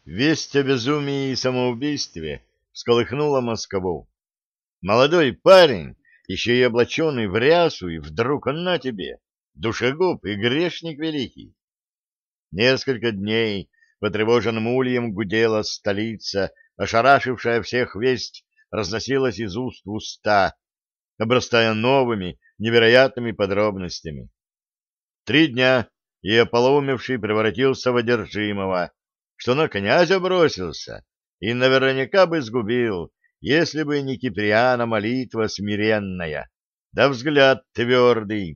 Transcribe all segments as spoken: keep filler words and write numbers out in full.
Весть о безумии и самоубийстве всколыхнула Москву. Молодой парень, еще и облаченный в рясу, и вдруг он на тебе, душегуб и грешник великий. Несколько дней потревоженным ульем гудела столица, ошарашившая всех весть разносилась из уст в уста, обрастая новыми, невероятными подробностями. Три дня и ополоумевший превратился в одержимого, что на князя бросился и наверняка бы сгубил, если бы не Киприана молитва смиренная, да взгляд твердый.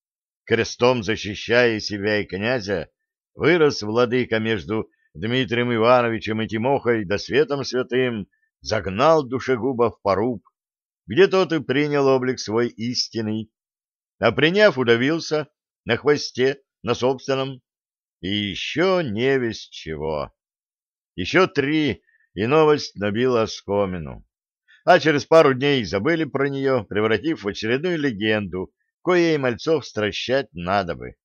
Крестом защищая себя и князя, вырос владыка между Дмитрием Ивановичем и Тимохой да светом святым, загнал душегуба в поруб, где тот и принял облик свой истинный, а приняв, удавился на хвосте, на собственном, и еще не весть чего. Еще три, и новость набила оскомину. А через пару дней забыли про нее, превратив в очередную легенду, коей мальцов стращать надо бы.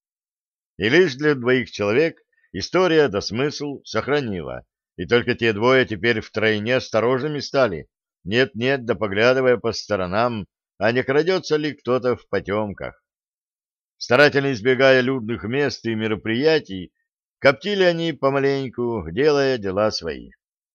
И лишь для двоих человек история да смысл сохранила, и только те двое теперь втройне осторожными стали, нет-нет, да поглядывая по сторонам, а не крадется ли кто-то в потемках. Старательно избегая людных мест и мероприятий, коптили они помаленьку, делая дела свои.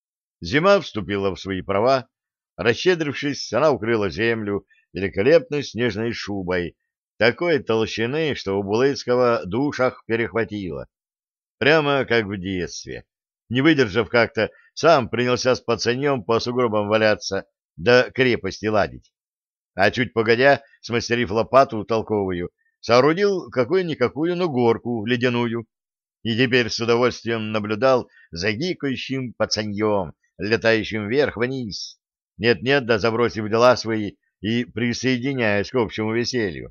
Зима вступила в свои права, расщедрившись, она укрыла землю великолепной снежной шубой, такой толщины, что у Булыцкого душах перехватило. Прямо как в детстве. Не выдержав как-то, сам принялся с пацаньем по сугробам валяться, да крепости ладить. А чуть погодя, смастерив лопату толковую, соорудил какую-никакую, но горку ледяную, и теперь с удовольствием наблюдал за гикающим пацаньем, летающим вверх-вниз, нет-нет, да забросив дела свои и присоединяясь к общему веселью.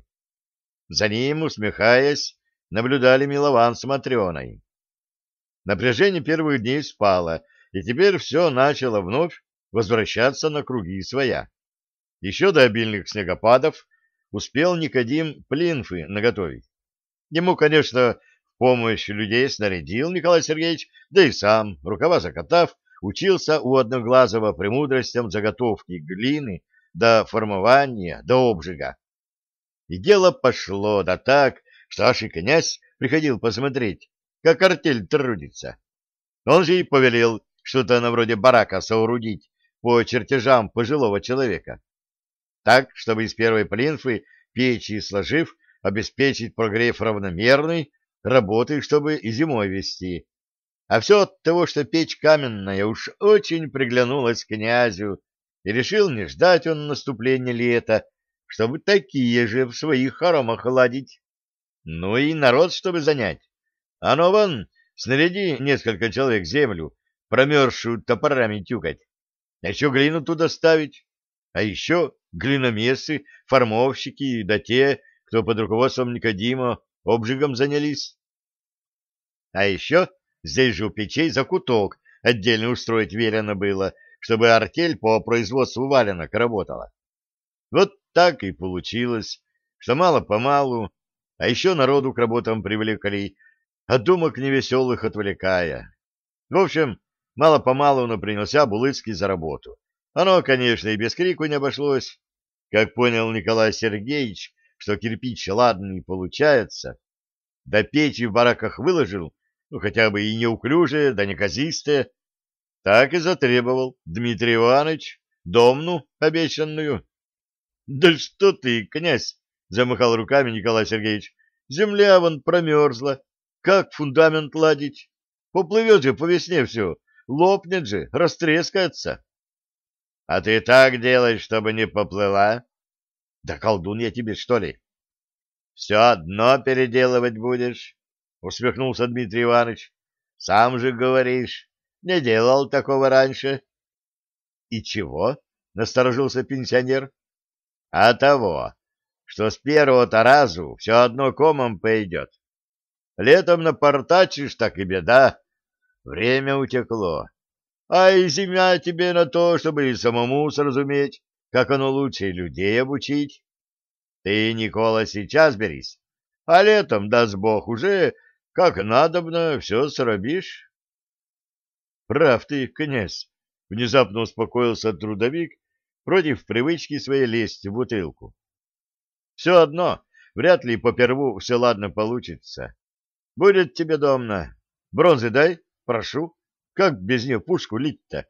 За ним, усмехаясь, наблюдали Милован с Матрёной. Напряжение первых дней спало, и теперь все начало вновь возвращаться на круги своя. Еще до обильных снегопадов успел Никодим плинфы наготовить. Ему, конечно, в помощь людей снарядил Николай Сергеевич, да и сам, рукава закатав, учился у Одноглазого премудростям заготовки глины до формования, до обжига. И дело пошло, да так, что аж и князь приходил посмотреть, как артель трудится. Он же и повелел что-то на вроде барака соорудить по чертежам пожилого человека. Так, чтобы из первой плинфы, печи сложив, обеспечить прогрев равномерный, работы, чтобы и зимой вести. А все от того, что печь каменная уж очень приглянулась князю, и решил не ждать он наступления лета, чтобы такие же в своих хоромах ладить. Ну и народ, чтобы занять. А ну вон, снаряди несколько человек землю, промерзшую топорами тюкать, а еще глину туда ставить, а еще глиномесы, формовщики, да те, кто под руководством Никодима обжигом занялись. А еще здесь же у печей закуток отдельно устроить велено было, чтобы артель по производству валенок работала. Вот так и получилось, что мало-помалу, а еще народу к работам привлекли, от думок невеселых отвлекая. В общем, мало-помалу он принялся Булыцкий за работу. Оно, конечно, и без крику не обошлось. Как понял Николай Сергеевич, что кирпич ладный получается, да печи в бараках выложил, ну, хотя бы и неуклюжие, да неказистые, так и затребовал Дмитрий Иванович домну обещанную. — Да что ты, князь! — замахал руками Николай Сергеевич. — Земля вон промерзла. Как фундамент ладить? Поплывет же по весне все, лопнет же, растрескается. — А ты так делай, чтобы не поплыла. — Да колдун я тебе, что ли? — Все одно переделывать будешь, — усмехнулся Дмитрий Иванович. — Сам же говоришь, не делал такого раньше. — И чего? — насторожился пенсионер. — А того, что с первого-то разу все одно комом пойдет. Летом напортачишь, так и беда. Время утекло. А и зима тебе на то, чтобы и самому сразуметь, как оно лучше и людей обучить. Ты, Никола, сейчас берись, а летом, даст Бог, уже, как надобно, все срубишь. Прав ты, князь, — внезапно успокоился трудовик против привычки своей лезть в бутылку. Все одно, вряд ли поперву все ладно получится. Будет тебе домно. Бронзы дай, прошу. Как без нее пушку лить-то?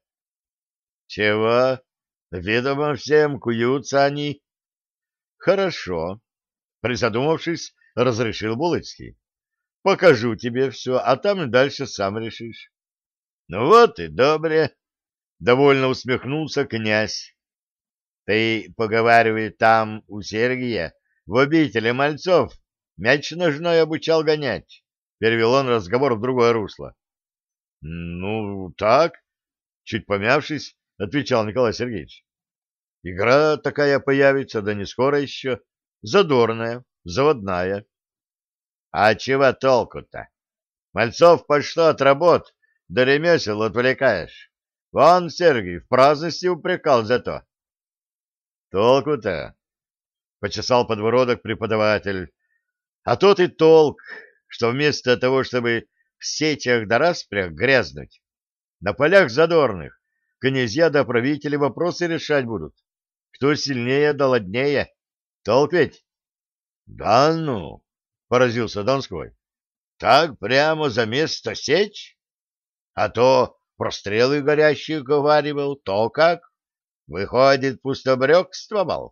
Чего? Ведомо всем, куются они. Хорошо. Призадумавшись, разрешил Булыцкий. Покажу тебе все, а там и дальше сам решишь. Ну вот и добре. Довольно усмехнулся князь. Ты, поговаривай, там у Сергия в обители мальцов мяч ножной обучал гонять. Перевел он разговор в другое русло. — Ну, так, — чуть помявшись, отвечал Николай Сергеевич. — Игра такая появится, да не скоро еще. Задорная, заводная. — А чего толку-то? Мальцов по что от работ до ремесел отвлекаешь? Вон Сергий в праздности упрекал за то. — Толку-то? — почесал подбородок преподаватель. — А тот и толк, что вместо того, чтобы в сетях да распрях грязнуть, на полях задорных князья да правители вопросы решать будут. Кто сильнее да ладнее. Толк ведь? — Да ну! — поразился Донской. — Так прямо за место сечь? А то про стрелы горящие говаривал, то как? Выходит, пустобрекствовал?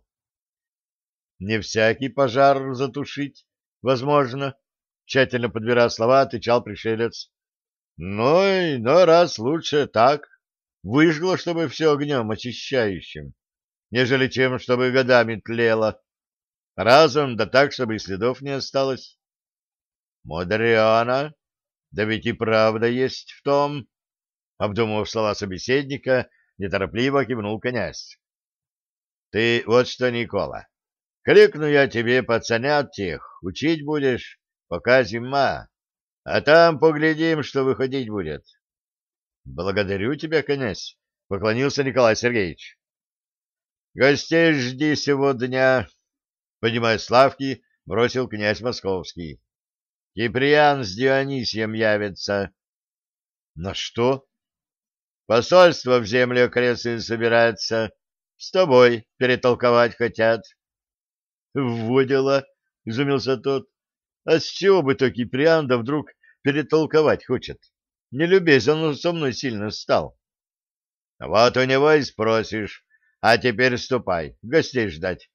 — Не всякий пожар затушить, возможно, — тщательно подбирая слова, отвечал пришелец. — Ну, и но раз лучше так, выжгло, чтобы все огнем очищающим, нежели чем, чтобы годами тлело. Разом, да так, чтобы и следов не осталось. — Мудрено, да ведь и правда есть в том, — обдумав слова собеседника, неторопливо кивнул князь. — Ты вот что, Никола, крикну я тебе пацанят тех, учить будешь, пока зима, а там поглядим, что выходить будет. — Благодарю тебя, князь, — поклонился Николай Сергеевич. — Гостей жди сегодня, — поднимая с лавки, бросил князь Московский. — Киприан с Дионисием явятся. — На что? — Посольство в землю окрестные собирается. С тобой перетолковать хотят. — Во дела, — изумился тот. — А с чего бы то Киприан да вдруг перетолковать хочет? Не любезен он со мной сильно стал. — Вот у него и спросишь. А теперь ступай, гостей ждать.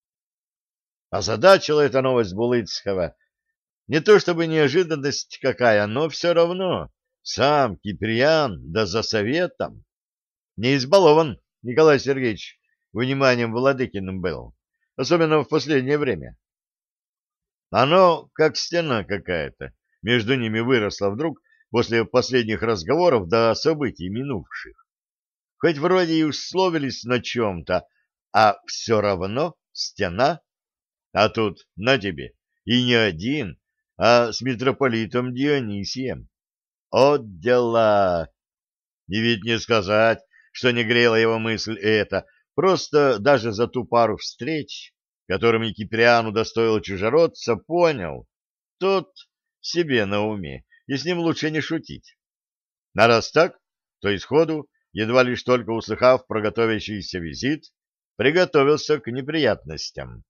Озадачила эта новость Булыцкого. Не то чтобы неожиданность какая, но все равно сам Киприан, да за советом. Не избалован Николай Сергеевич вниманием Владыкиным был, особенно в последнее время. Оно, как стена какая-то, между ними выросла вдруг после последних разговоров до событий минувших. Хоть вроде и условились на чем-то, а все равно стена. А тут на тебе, и не один, а с митрополитом Дионисием. От дела! И ведь не сказать, что не грела его мысль эта, просто даже за ту пару встреч, которыми Киприану достоил чужеродца, понял, тот себе на уме, и с ним лучше не шутить. А раз так, то исходу, едва лишь только услыхав про готовящийся визит, приготовился к неприятностям.